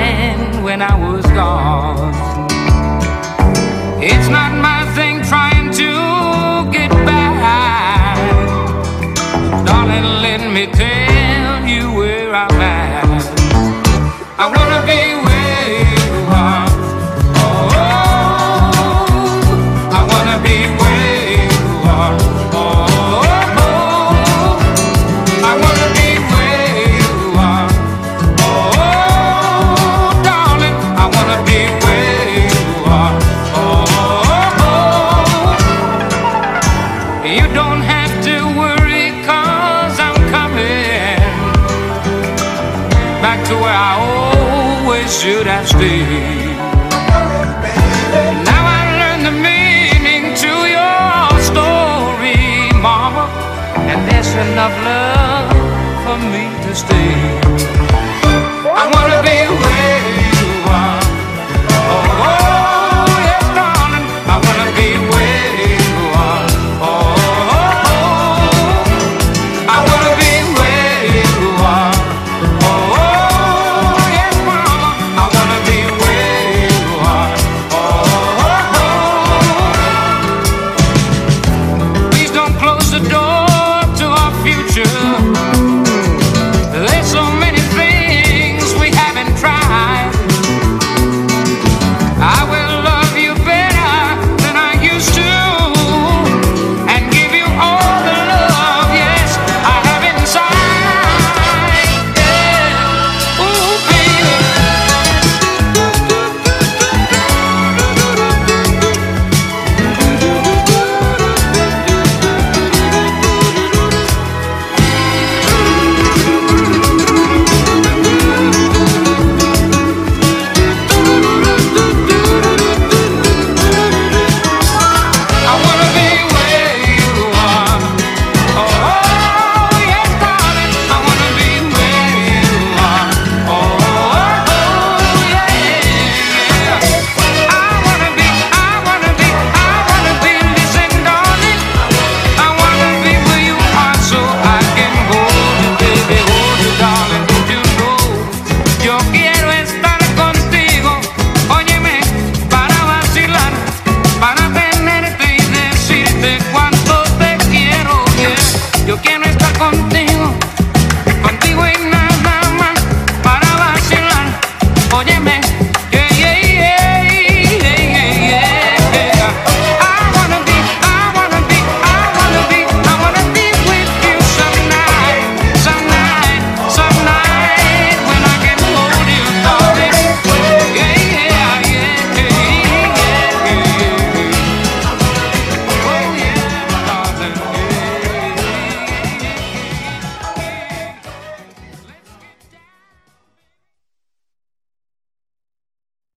mind when I was gone. It's not my thing trying to get back. Darling, let me tell you where I'm at. I wanna be where you are. Oh, I wanna be where you are. Oh, I wanna be where you are. Oh, darling, I wanna be where you are. Oh, you don't have to worry, 'cause I'm coming back to where I always should have stayed. Now I learned the meaning to your story, mama, and there's enough love for me to stay.